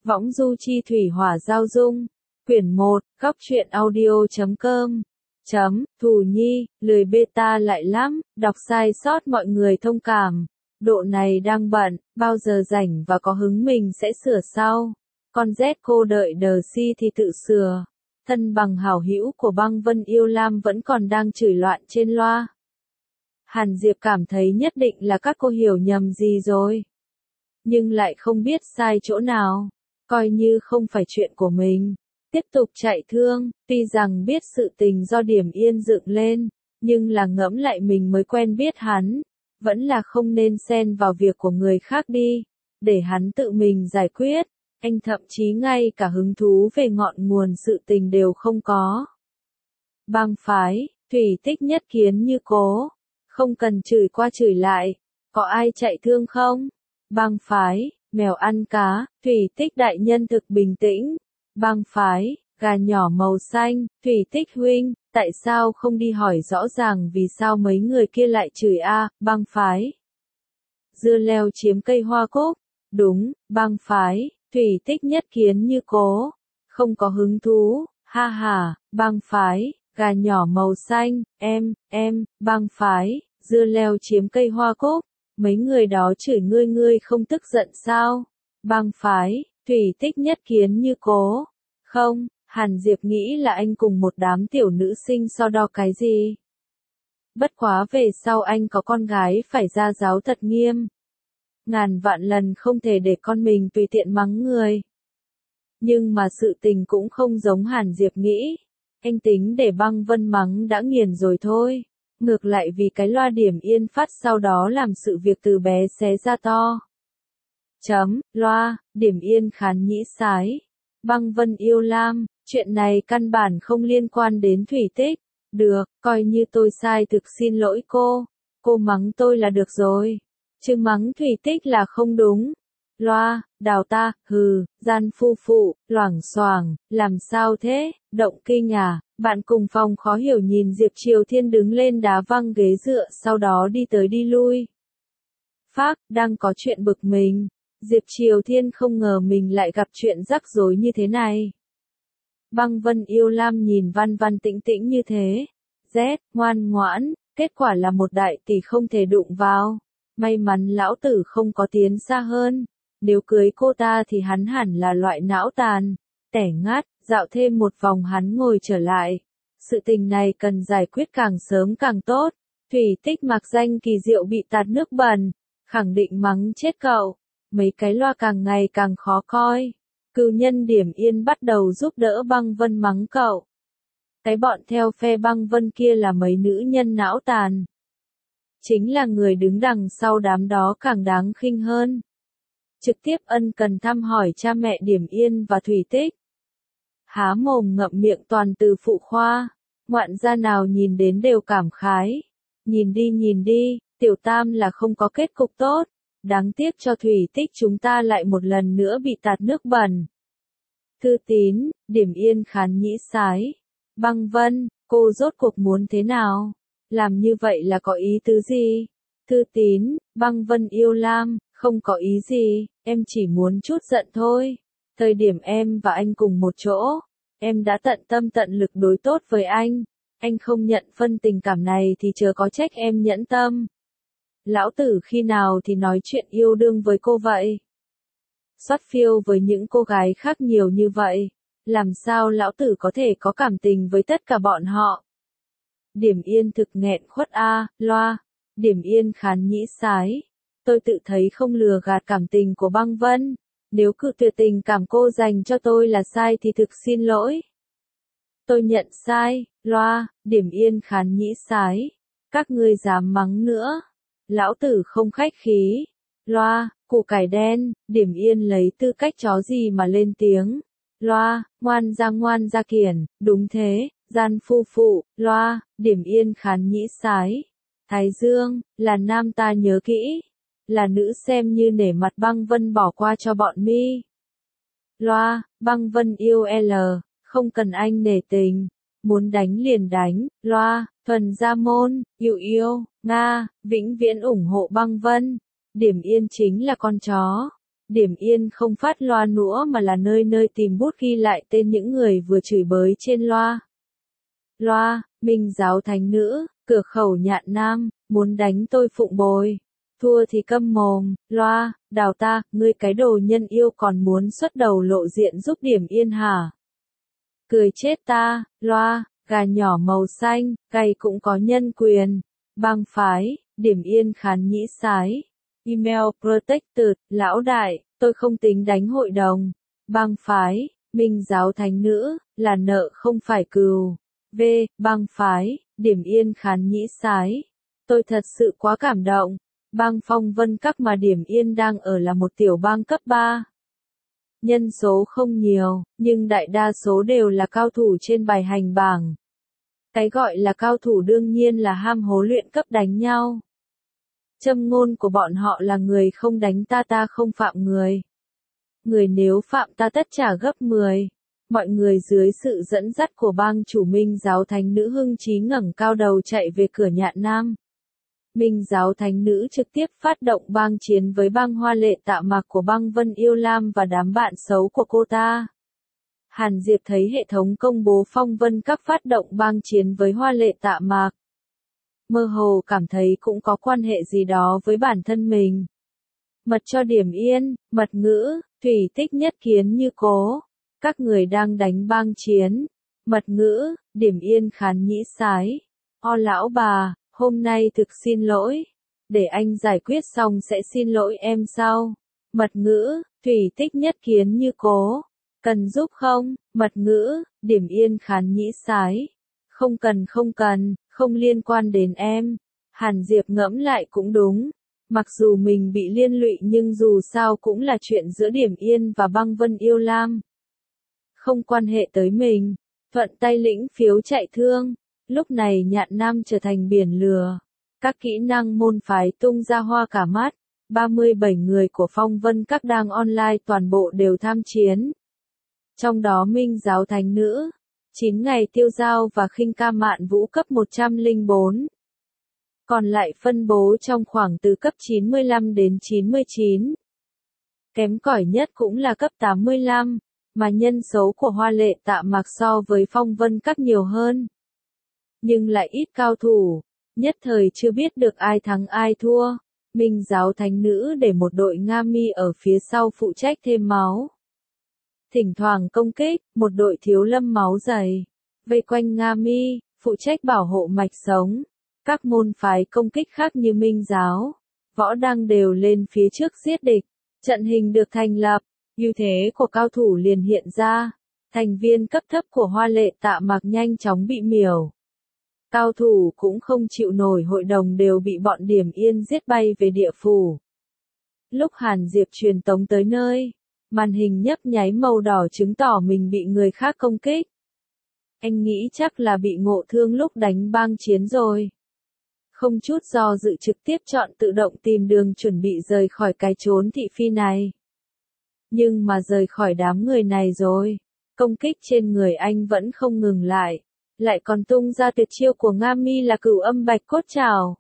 Võng du chi thủy hỏa giao dung. Quyển 1, góc truyện audio.com. Thù Nhi, lười beta lại lắm, đọc sai sót mọi người thông cảm. Độ này đang bận, bao giờ rảnh và có hứng mình sẽ sửa sau. Con Z cô đợi đờ si thì tự sửa. Thân bằng hảo hữu của Băng Vân Yêu Lam vẫn còn đang chửi loạn trên loa. Hàn Diệp cảm thấy nhất định là các cô hiểu nhầm gì rồi. Nhưng lại không biết sai chỗ nào. Coi như không phải chuyện của mình. Tiếp tục chạy thương, tuy rằng biết sự tình do Điểm Yên dựng lên, nhưng là ngẫm lại mình mới quen biết hắn. Vẫn là không nên xen vào việc của người khác đi. Để hắn tự mình giải quyết. Anh thậm chí ngay cả hứng thú về ngọn nguồn sự tình đều không có. Bang phái, Thủy Tích nhất kiến như cố. Không cần chửi qua chửi lại. Có ai chạy thương không? Bang phái, mèo ăn cá, Thủy Tích đại nhân thực bình tĩnh. Bang phái, gà nhỏ màu xanh, Thủy Tích huynh, tại sao không đi hỏi rõ ràng vì sao mấy người kia lại chửi a? Bang phái. Dưa leo chiếm cây hoa cúc. Đúng, bang phái, Thủy Tích nhất kiến như cố. Không có hứng thú, ha ha, bang phái, gà nhỏ màu xanh, bang phái, dưa leo chiếm cây hoa cúc. Mấy người đó chửi ngươi không tức giận sao? Bang phái, Thủy Tích nhất kiến như cố. Không, Hàn Diệp nghĩ là anh cùng một đám tiểu nữ sinh so đo cái gì. Bất quá về sau anh có con gái phải ra giáo thật nghiêm. Ngàn vạn lần không thể để con mình tùy tiện mắng người. Nhưng mà sự tình cũng không giống Hàn Diệp nghĩ. Anh tính để Băng Vân mắng đã nghiền rồi thôi. Ngược lại vì cái loa Điểm Yên phát sau đó làm sự việc từ bé xé ra to. Loa, Điểm Yên khán nhĩ sái. Băng Vân Yêu Lam, chuyện này căn bản không liên quan đến Thủy Tích. Được, coi như tôi sai thực xin lỗi cô. Cô mắng tôi là được rồi. Chứ mắng Thủy Tích là không đúng. Loa, đào ta, hừ, gian phu phụ, loảng xoảng, làm sao thế, động kinh à? Bạn cùng phòng khó hiểu nhìn Diệp Triều Thiên đứng lên đá văng ghế dựa sau đó đi tới đi lui. Phác, đang có chuyện bực mình. Diệp Triều Thiên không ngờ mình lại gặp chuyện rắc rối như thế này. Băng Vân Yêu Lam nhìn Văn Văn tĩnh tĩnh như thế. Ngoan ngoãn, kết quả là một đại tỷ không thể đụng vào. May mắn lão tử không có tiến xa hơn. Nếu cưới cô ta thì hắn hẳn là loại não tàn. Tẻ ngắt, dạo thêm một vòng hắn ngồi trở lại. Sự tình này cần giải quyết càng sớm càng tốt. Thủy Tích mặc danh kỳ diệu bị tạt nước bẩn. Khẳng định mắng chết cậu. Mấy cái loa càng ngày càng khó coi. Cừu nhân Điểm Yên bắt đầu giúp đỡ Băng Vân mắng cậu. Cái bọn theo phe Băng Vân kia là mấy nữ nhân não tàn. Chính là người đứng đằng sau đám đó càng đáng khinh hơn. Trực tiếp ân cần thăm hỏi cha mẹ Điểm Yên và Thủy Tích. Há mồm ngậm miệng toàn từ phụ khoa. Ngoạn gia nào nhìn đến đều cảm khái. Nhìn đi, tiểu tam là không có kết cục tốt. Đáng tiếc cho Thủy Tích chúng ta lại một lần nữa bị tạt nước bẩn. Thư Tín, Điểm Yên khán nhĩ sái. Băng Vân, cô rốt cuộc muốn thế nào? Làm như vậy là có ý tứ gì? Thư Tín, Băng Vân Yêu Lam, không có ý gì, em chỉ muốn chút giận thôi. Thời điểm em và anh cùng một chỗ, em đã tận tâm tận lực đối tốt với anh. Anh không nhận phân tình cảm này thì chớ có trách em nhẫn tâm. Lão tử khi nào thì nói chuyện yêu đương với cô vậy? Xót phiêu với những cô gái khác nhiều như vậy. Làm sao lão tử có thể có cảm tình với tất cả bọn họ? Điểm Yên thực nghẹn khuất loa. Điểm Yên khán nhĩ sái. Tôi tự thấy không lừa gạt cảm tình của Băng Vân. Nếu cự tuyệt tình cảm cô dành cho tôi là sai thì thực xin lỗi. Tôi nhận sai, loa, Điểm Yên khán nhĩ sái. Các ngươi dám mắng nữa. Lão tử không khách khí. Loa, củ cải đen, Điểm Yên lấy tư cách chó gì mà lên tiếng. Loa, ngoan ra kiển, đúng thế, gian phu phụ, loa, Điểm Yên khán nhĩ sái. Thái Dương, là nam ta nhớ kỹ. Là nữ xem như nể mặt Băng Vân bỏ qua cho bọn mi. Loa, Băng Vân yêu không cần anh nể tình. Muốn đánh liền đánh, loa, thuần gia môn, yêu, Nga, vĩnh viễn ủng hộ Băng Vân. Điểm Yên chính là con chó. Điểm Yên không phát loa nữa mà là nơi nơi tìm bút ghi lại tên những người vừa chửi bới trên loa. Loa, Minh Giáo Thánh Nữ, cửa khẩu Nhạn Nam, muốn đánh tôi phụng bồi. Thua thì câm mồm. Loa, Đào ta, ngươi cái đồ nhân yêu còn muốn xuất đầu lộ diện giúp Điểm Yên hả? Cười chết ta. Loa, gà nhỏ màu xanh, gầy cũng có nhân quyền. Bang phái, Điểm Yên khán nhĩ sái. Email Protected, lão đại, tôi không tính đánh hội đồng. Bang phái, Minh Giáo Thánh Nữ, là nợ không phải cừu. V, bang phái, Điểm Yên khán nhĩ sái. Tôi thật sự quá cảm động. Bang Phong Vân Các mà Điểm Yên đang ở là một tiểu bang cấp 3. Nhân số không nhiều, nhưng đại đa số đều là cao thủ trên bài hành bảng. Cái gọi là cao thủ đương nhiên là ham hố luyện cấp đánh nhau. Châm ngôn của bọn họ là người không đánh ta ta không phạm người. Người nếu phạm ta tất trả gấp 10. Mọi người dưới sự dẫn dắt của bang chủ Minh Giáo Thánh Nữ hưng chí ngẩng cao đầu chạy về cửa Nhạn Nam. Minh Giáo Thánh Nữ trực tiếp phát động bang chiến với bang Hoa Lệ Tạ Mạc của bang Vân Yêu Lam và đám bạn xấu của cô ta. Hàn Diệp thấy hệ thống công bố Phong Vân Các phát động bang chiến với Hoa Lệ Tạ Mạc. Mơ hồ cảm thấy cũng có quan hệ gì đó với bản thân mình. Mật cho Điểm Yên, mật ngữ, thủy tích nhất kiến như cố. Các người đang đánh bang chiến. Mật ngữ, Điểm Yên khán nhĩ sái. O lão bà, hôm nay thực xin lỗi. Để anh giải quyết xong sẽ xin lỗi em sau. Mật ngữ, thủy tích nhất kiến như cố. Cần giúp không? Mật ngữ, Điểm Yên khán nhĩ sái. Không cần, không liên quan đến em. Hàn Diệp ngẫm lại cũng đúng. Mặc dù mình bị liên lụy nhưng dù sao cũng là chuyện giữa Điểm Yên và bang Vân Yêu Lam. Không quan hệ tới mình. Thuận tay lĩnh phiếu chạy thương. Lúc này Nhạn Nam trở thành biển lửa. Các kỹ năng môn phái tung ra hoa cả mắt. 37 người của Phong Vân Các đang online toàn bộ đều tham chiến. Trong đó Minh Giáo Thánh Nữ, 9 ngày tiêu giao và khinh ca mạn vũ cấp 104. Còn lại phân bố trong khoảng từ cấp 95 đến 99. Kém cỏi nhất cũng là cấp 85, mà nhân số của Hoa Lệ Tạ Mạc so với Phong Vân Các nhiều hơn. Nhưng lại ít cao thủ, nhất thời chưa biết được ai thắng ai thua. Minh Giáo Thánh Nữ để một đội Nga Mi ở phía sau phụ trách thêm máu. Thỉnh thoảng công kích, một đội Thiếu Lâm máu dày. Vây quanh Nga Mi, phụ trách bảo hộ mạch sống. Các môn phái công kích khác như Minh Giáo, Võ Đăng đều lên phía trước giết địch. Trận hình được thành lập, ưu thế của cao thủ liền hiện ra. Thành viên cấp thấp của Hoa Lệ Tạ Mạc nhanh chóng bị miểu. Cao thủ cũng không chịu nổi hội đồng đều bị bọn Điểm Yên giết bay về địa phủ. Lúc Hàn Diệp truyền tống tới nơi, màn hình nhấp nháy màu đỏ chứng tỏ mình bị người khác công kích. Anh nghĩ chắc là bị ngộ thương lúc đánh bang chiến rồi. Không chút do dự trực tiếp chọn tự động tìm đường chuẩn bị rời khỏi cái chốn thị phi này. Nhưng mà rời khỏi đám người này rồi, công kích trên người anh vẫn không ngừng lại. Lại còn tung ra tuyệt chiêu của Nga Mi là Cửu Âm Bạch Cốt Trảo.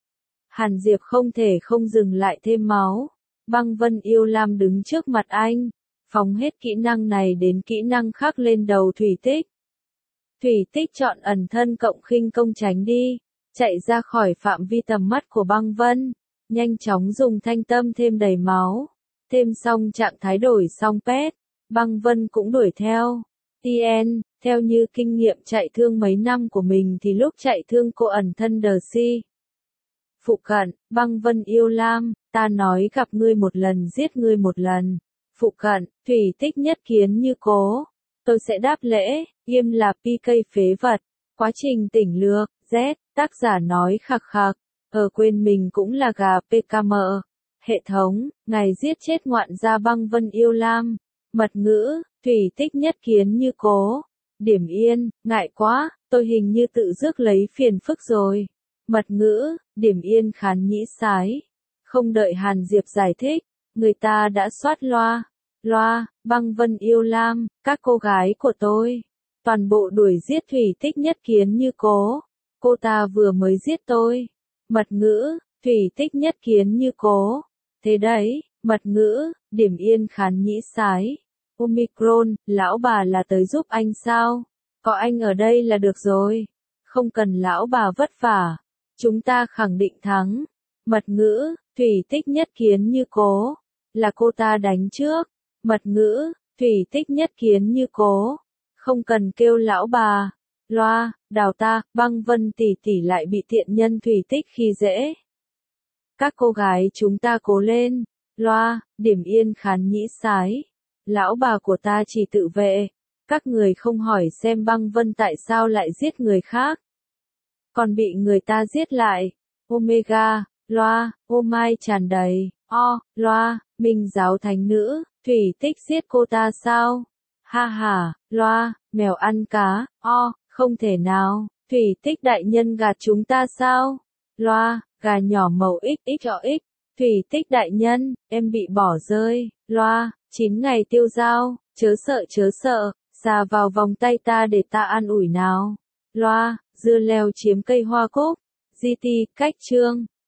Hàn Diệp không thể không dừng lại thêm máu. Băng Vân Yêu Lam đứng trước mặt anh, phóng hết kỹ năng này đến kỹ năng khác lên đầu Thủy Tích. Thủy Tích chọn ẩn thân cộng khinh công tránh đi, chạy ra khỏi phạm vi tầm mắt của Băng Vân, nhanh chóng dùng thanh tâm thêm đầy máu, thêm xong trạng thái đổi xong pet, Băng Vân cũng đuổi theo. TN, theo như kinh nghiệm chạy thương mấy năm của mình thì lúc chạy thương cô ẩn thân đờ si. Phụ cận, Băng Vân Yêu Lam, ta nói gặp ngươi một lần giết ngươi một lần. Phụ cận, Thủy Tích nhất kiến như cố. Tôi sẽ đáp lễ, im là PK phế vật. Quá trình tỉnh lược, Z, tác giả nói khạc khạc. Quên mình cũng là gà PKM. Hệ thống, ngài giết chết ngoạn gia Băng Vân Yêu Lam. Mật ngữ, Thủy Tích nhất kiến như cố. Điểm Yên, ngại quá, tôi hình như tự rước lấy phiền phức rồi. Mật ngữ, Điểm Yên khán nhĩ sái. Không đợi Hàn Diệp giải thích, người ta đã soát loa. Loa, Băng Vân Yêu Lam, các cô gái của tôi. Toàn bộ đuổi giết Thủy Tích nhất kiến như cố. Cô ta vừa mới giết tôi. Mật ngữ, Thủy Tích nhất kiến như cố. Thế đấy, Mật ngữ, điểm yên khán nhĩ sái. Omicron, lão bà là tới giúp anh sao? Có anh ở đây là được rồi. Không cần lão bà vất vả. Chúng ta khẳng định thắng. Mật ngữ, Thủy Tích nhất kiến như cố. Là cô ta đánh trước. Mật ngữ, Thủy Tích nhất kiến như cố. Không cần kêu lão bà. Loa, Đào ta, Băng Vân tỷ tỷ lại bị tiện nhân Thủy Tích khi dễ. Các cô gái chúng ta cố lên. Loa, điểm yên khán nhĩ sái. Lão bà của ta chỉ tự vệ. Các người không hỏi xem Băng Vân tại sao lại giết người khác. Còn bị người ta giết lại. Omega, Loa, ô mai tràn đầy. Loa, Minh giáo thánh nữ, Thủy Tích giết cô ta sao? Ha ha, Loa, mèo ăn cá. Không thể nào, Thủy Tích đại nhân gạt chúng ta sao? Loa, gà nhỏ màu XXX. Thủy Tích đại nhân, em bị bỏ rơi. Loa, 9 ngày tiêu dao, chớ sợ, xà vào vòng tay ta để ta an ủi nào. Loa, dưa leo chiếm cây hoa cúc. GT, cách chương.